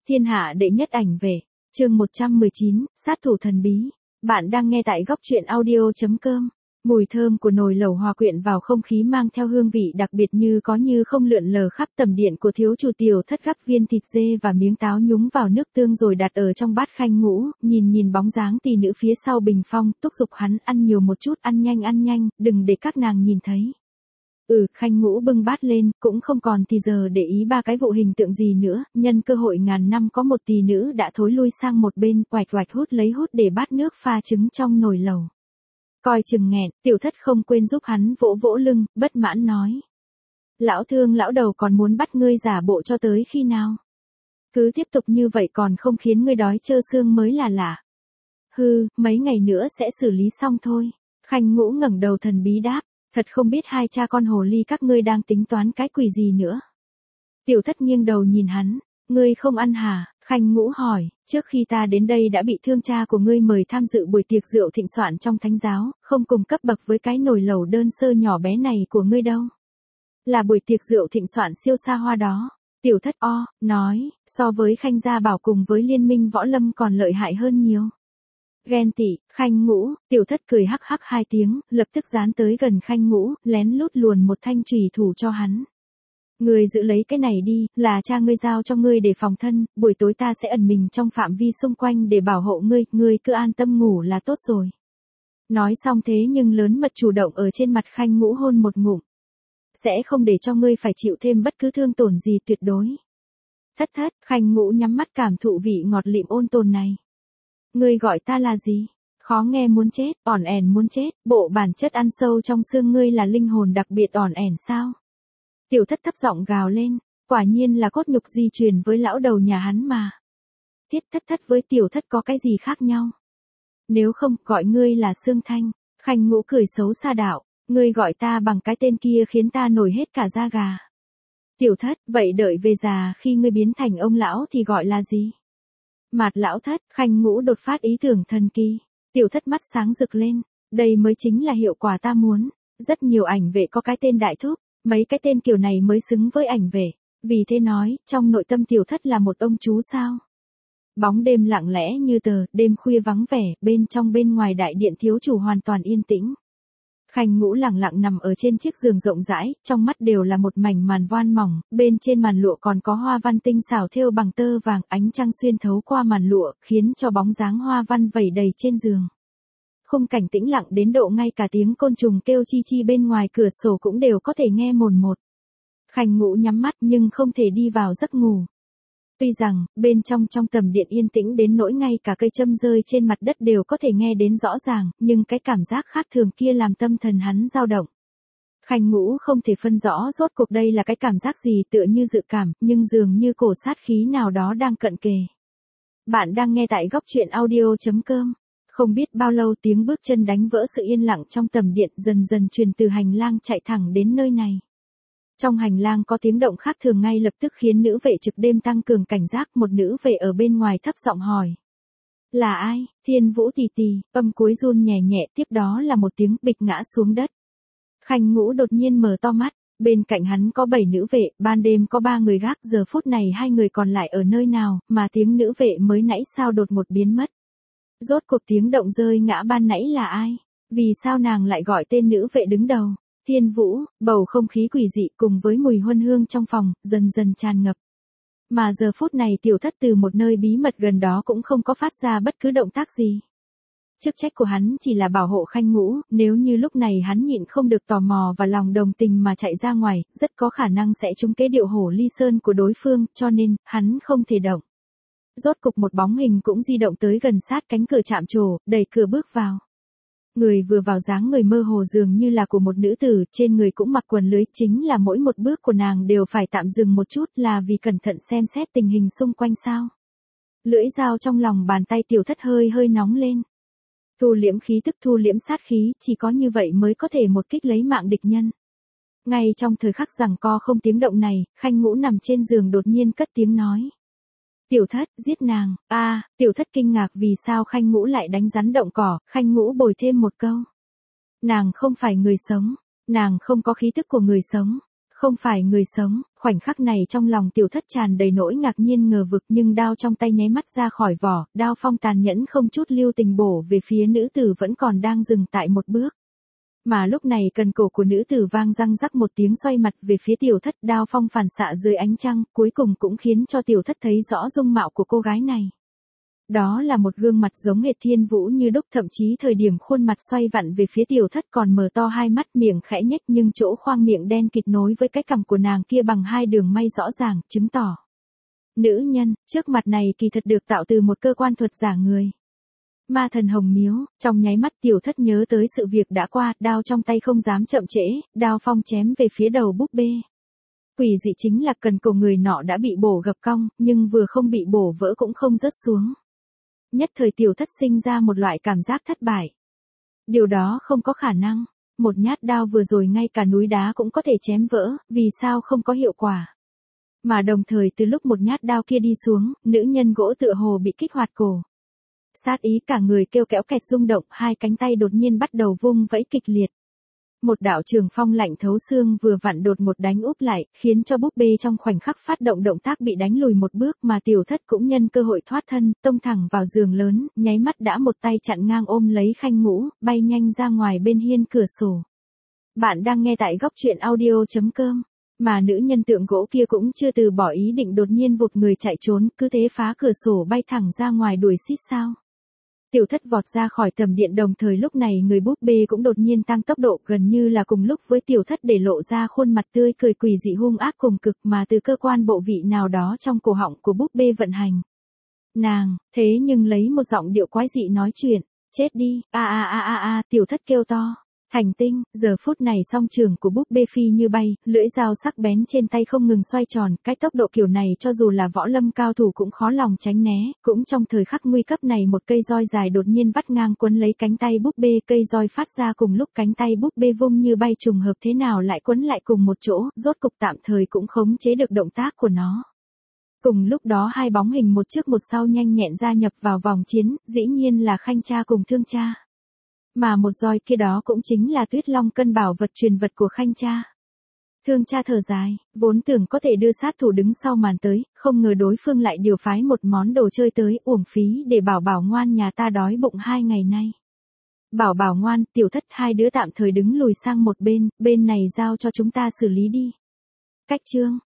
Thiên hạ đệ nhất ảnh vệ, chương 119, sát thủ thần bí. Bạn đang nghe tại góc truyện audio.com. Mùi thơm của nồi lẩu hòa quyện vào không khí mang theo hương vị đặc biệt như có như không lượn lờ khắp tầm điện của thiếu chủ Tiểu Thất, gắp viên thịt dê và miếng táo nhúng vào nước tương rồi đặt ở trong bát Khanh Ngũ, nhìn bóng dáng tỷ nữ phía sau bình phong, thúc giục hắn ăn nhiều một chút, ăn nhanh, đừng để các nàng nhìn thấy. Khanh Ngũ bưng bát lên, cũng không còn thì giờ để ý ba cái vụ hình tượng gì nữa, nhân cơ hội ngàn năm có một tỷ nữ đã thối lui sang một bên, oạch hút để bát nước pha trứng trong nồi lẩu. Coi chừng nghẹn, Tiểu Thất không quên giúp hắn vỗ lưng, bất mãn nói. Lão thương lão đầu còn muốn bắt ngươi giả bộ cho tới khi nào? Cứ tiếp tục như vậy còn không khiến ngươi đói trơ xương mới là lạ. Mấy ngày nữa sẽ xử lý xong thôi. Khanh Ngũ ngẩng đầu thần bí đáp. Thật không biết hai cha con hồ ly các ngươi đang tính toán cái quỷ gì nữa. Tiểu Thất nghiêng đầu nhìn hắn, ngươi không ăn hả? Khanh Ngũ hỏi, trước khi ta đến đây đã bị thương cha của ngươi mời tham dự buổi tiệc rượu thịnh soạn trong thánh giáo, không cùng cấp bậc với cái nồi lẩu đơn sơ nhỏ bé này của ngươi đâu. Là buổi tiệc rượu thịnh soạn siêu xa hoa đó. Tiểu Thất nói, so với Khanh gia bảo cùng với liên minh võ lâm còn lợi hại hơn nhiều. Ghen tị, Khanh Ngũ, Tiểu Thất cười hắc hai tiếng, lập tức dán tới gần Khanh Ngũ, lén lút luồn một thanh chùy thủ cho hắn. Ngươi giữ lấy cái này đi, là cha ngươi giao cho ngươi để phòng thân, buổi tối ta sẽ ẩn mình trong phạm vi xung quanh để bảo hộ ngươi cứ an tâm ngủ là tốt rồi. Nói xong thế nhưng lớn mật chủ động ở trên mặt Khanh Ngũ hôn một ngụm. Sẽ không để cho ngươi phải chịu thêm bất cứ thương tổn gì tuyệt đối. Thất, Khanh Ngũ nhắm mắt cảm thụ vị ngọt lịm ôn tồn này. Ngươi gọi ta là gì? Khó nghe muốn chết, ỏn ẻn muốn chết, bộ bản chất ăn sâu trong xương ngươi là linh hồn đặc biệt ỏn ẻn sao? Tiểu Thất thấp giọng gào lên, quả nhiên là cốt nhục di truyền với lão đầu nhà hắn mà. Thất với Tiểu Thất có cái gì khác nhau? Nếu không, gọi ngươi là Sương Thanh. Khanh Ngũ cười xấu xa đạo, ngươi gọi ta bằng cái tên kia khiến ta nổi hết cả da gà. Tiểu Thất, vậy đợi về già khi ngươi biến thành ông lão thì gọi là gì? Mạt lão thất. Khanh Ngũ đột phát ý tưởng thần kỳ. Tiểu Thất mắt sáng rực lên, đây mới chính là hiệu quả ta muốn. Rất nhiều ảnh vệ có cái tên đại thúc, mấy cái tên kiểu này mới xứng với ảnh vệ. Vì thế nói, trong nội tâm Tiểu Thất là một ông chú sao. Bóng đêm lặng lẽ như tờ, đêm khuya vắng vẻ, bên trong bên ngoài đại điện thiếu chủ hoàn toàn yên tĩnh. Khanh Ngũ lặng lặng nằm ở trên chiếc giường rộng rãi, trong mắt đều là một mảnh màn voan mỏng, bên trên màn lụa còn có hoa văn tinh xảo thêu bằng tơ vàng, ánh trăng xuyên thấu qua màn lụa, khiến cho bóng dáng hoa văn vẩy đầy trên giường. Khung cảnh tĩnh lặng đến độ ngay cả tiếng côn trùng kêu chi bên ngoài cửa sổ cũng đều có thể nghe mồn một. Khanh Ngũ nhắm mắt nhưng không thể đi vào giấc ngủ. Tuy rằng, bên trong tầm điện yên tĩnh đến nỗi ngay cả cây châm rơi trên mặt đất đều có thể nghe đến rõ ràng, nhưng cái cảm giác khác thường kia làm tâm thần hắn dao động. Khanh Ngũ không thể phân rõ rốt cuộc đây là cái cảm giác gì, tựa như dự cảm, nhưng dường như cổ sát khí nào đó đang cận kề. Bạn đang nghe tại góc truyện audio.com. Không biết bao lâu tiếng bước chân đánh vỡ sự yên lặng trong tầm điện dần truyền từ hành lang chạy thẳng đến nơi này. Trong hành lang có tiếng động khác thường ngay lập tức khiến nữ vệ trực đêm tăng cường cảnh giác, một nữ vệ ở bên ngoài thấp giọng hỏi. Là ai? Thiên Vũ tỷ tỷ, âm cuối run nhẹ, tiếp đó là một tiếng bịch ngã xuống đất. Khanh Ngũ đột nhiên mở to mắt, bên cạnh hắn có 7 nữ vệ, ban đêm có 3 người gác, giờ phút này 2 người còn lại ở nơi nào, mà tiếng nữ vệ mới nãy sao đột một biến mất. Rốt cuộc tiếng động rơi ngã ban nãy là ai? Vì sao nàng lại gọi tên nữ vệ đứng đầu? Thiên Vũ, bầu không khí quỷ dị cùng với mùi huân hương trong phòng, dần tràn ngập. Mà giờ phút này Tiểu Thất từ một nơi bí mật gần đó cũng không có phát ra bất cứ động tác gì. Chức trách của hắn chỉ là bảo hộ Khanh Ngũ, nếu như lúc này hắn nhịn không được tò mò và lòng đồng tình mà chạy ra ngoài, rất có khả năng sẽ trúng kế điệu hổ ly sơn của đối phương, cho nên, hắn không thể động. Rốt cục một bóng hình cũng di động tới gần sát cánh cửa chạm trổ, đẩy cửa bước vào. Người vừa vào dáng người mơ hồ dường như là của một nữ tử, trên người cũng mặc quần lưới, chính là mỗi một bước của nàng đều phải tạm dừng một chút là vì cẩn thận xem xét tình hình xung quanh sao. Lưỡi dao trong lòng bàn tay Tiểu Thất hơi nóng lên. Thu liễm khí tức, thu liễm sát khí, chỉ có như vậy mới có thể một kích lấy mạng địch nhân. Ngay trong thời khắc giằng co không tiếng động này, Khanh Ngũ nằm trên giường đột nhiên cất tiếng nói. Tiểu Thất, giết nàng. Tiểu Thất kinh ngạc vì sao Khanh Ngũ lại đánh rắn động cỏ, Khanh Ngũ bồi thêm một câu. Nàng không phải người sống, nàng không có khí tức của người sống, không phải người sống, Khoảnh khắc này trong lòng tiểu thất tràn đầy nỗi ngạc nhiên ngờ vực, nhưng đao trong tay nháy mắt ra khỏi vỏ, đao phong tàn nhẫn không chút lưu tình bổ về phía nữ tử vẫn còn đang dừng tại một bước. Mà lúc này cần cổ của nữ tử vang răng rắc một tiếng, xoay mặt về phía tiểu thất, đao phong phản xạ dưới ánh trăng, cuối cùng cũng khiến cho tiểu thất thấy rõ dung mạo của cô gái này. Đó là một gương mặt giống hệt Thiên Vũ như đúc, thậm chí thời điểm khuôn mặt xoay vặn về phía tiểu thất còn mở to hai mắt, miệng khẽ nhếch, nhưng chỗ khoang miệng đen kịt nối với cái cằm của nàng kia bằng hai đường may rõ ràng, chứng tỏ nữ nhân trước mặt này kỳ thật được tạo từ một cơ quan thuật giả người. Ma thần Hồng Miếu, trong nháy mắt tiểu thất nhớ tới sự việc đã qua, đao trong tay không dám chậm trễ, đao phong chém về phía đầu búp bê. Quỷ dị chính là cần cổ người nọ đã bị bổ gập cong, nhưng vừa không bị bổ vỡ cũng không rớt xuống. Nhất thời tiểu thất sinh ra một loại cảm giác thất bại. Điều đó không có khả năng, một nhát đao vừa rồi ngay cả núi đá cũng có thể chém vỡ, vì sao không có hiệu quả. Mà đồng thời từ lúc một nhát đao kia đi xuống, nữ nhân gỗ tựa hồ bị kích hoạt cổ. Sát ý cả người kêu kéo kẹt rung động, hai cánh tay đột nhiên bắt đầu vung vẫy kịch liệt. Một đạo trường phong lạnh thấu xương vừa vặn đột một đánh úp lại, khiến cho búp bê trong khoảnh khắc phát động động tác bị đánh lùi một bước, mà tiểu thất cũng nhân cơ hội thoát thân, tông thẳng vào giường lớn, nháy mắt đã một tay chặn ngang ôm lấy Khanh Ngũ, bay nhanh ra ngoài bên hiên cửa sổ. Bạn đang nghe tại góc truyện audio.com. Mà nữ nhân tượng gỗ kia cũng chưa từ bỏ ý định, đột nhiên vụt người chạy trốn, cứ thế phá cửa sổ bay thẳng ra ngoài đuổi xít sao. Tiểu thất vọt ra khỏi tầm điện, đồng thời lúc này người búp bê cũng đột nhiên tăng tốc độ, gần như là cùng lúc với tiểu thất, để lộ ra khuôn mặt tươi cười quỷ dị hung ác cùng cực, mà từ cơ quan bộ vị nào đó trong cổ họng của búp bê vận hành. Nàng, thế nhưng lấy một giọng điệu quái dị nói chuyện, chết đi, tiểu thất kêu to. Thành tinh, giờ phút này song trường của búp bê phi như bay, lưỡi dao sắc bén trên tay không ngừng xoay tròn, cái tốc độ kiểu này cho dù là võ lâm cao thủ cũng khó lòng tránh né, cũng trong thời khắc nguy cấp này một cây roi dài đột nhiên vắt ngang quấn lấy cánh tay búp bê, cây roi phát ra cùng lúc cánh tay búp bê vung như bay, trùng hợp thế nào lại quấn lại cùng một chỗ, rốt cục tạm thời cũng khống chế được động tác của nó. Cùng lúc đó hai bóng hình một trước một sau nhanh nhẹn gia nhập vào vòng chiến, dĩ nhiên là Khanh cha cùng Thương cha. Mà một roi kia đó cũng chính là Tuyết Long cân, bảo vật truyền vật của Khanh cha. Thương cha thở dài, vốn tưởng có thể đưa sát thủ đứng sau màn tới, không ngờ đối phương lại điều phái một món đồ chơi tới, uổng phí để Bảo Bảo ngoan nhà ta đói bụng 2 ngày nay. Bảo Bảo ngoan, tiểu thất, hai đứa tạm thời đứng lùi sang một bên, bên này giao cho chúng ta xử lý đi. Cách chương.